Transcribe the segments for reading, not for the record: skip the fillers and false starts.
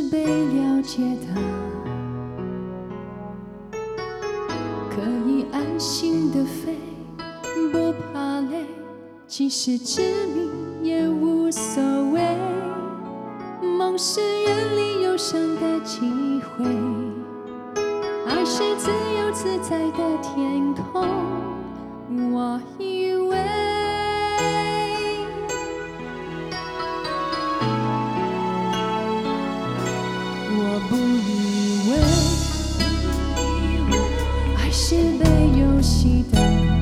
被了解的，可以安心的飞，不怕累，即使致命也无所谓。梦是远离忧伤的机会，爱是自由自在的天空。我以为我不以为爱是被游戏的，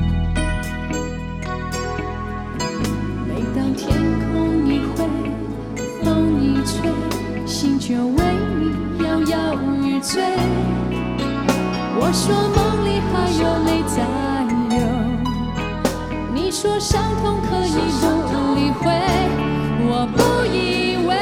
每当天空一灰，风一吹，心就为你摇摇欲坠。我说梦里还有泪在流，你说伤痛可以不理会，我不以为。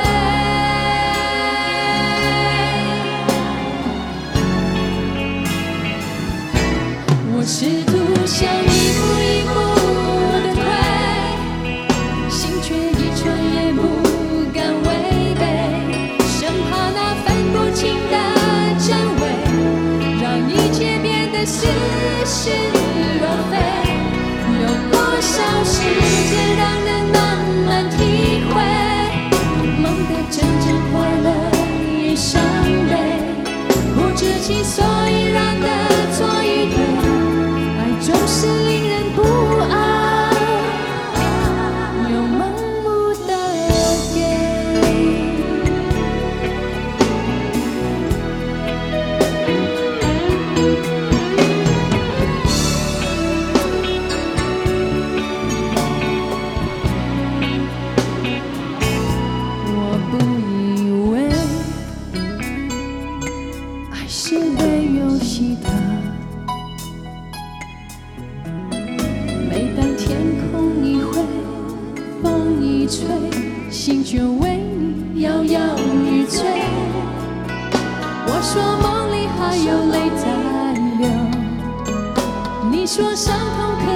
我试图想一步一步的退，心却一寸也不敢违背，生怕那分不清的真伪，让一切变得似是若非。有多少时间让人慢慢体会，梦的真正快乐与伤悲，不知其所以然的错与对，总是令人不安，又盲目的给。我不以为爱是被游戏的，吹，心就为你摇摇欲坠。我说梦里还有泪在流，你说伤痛可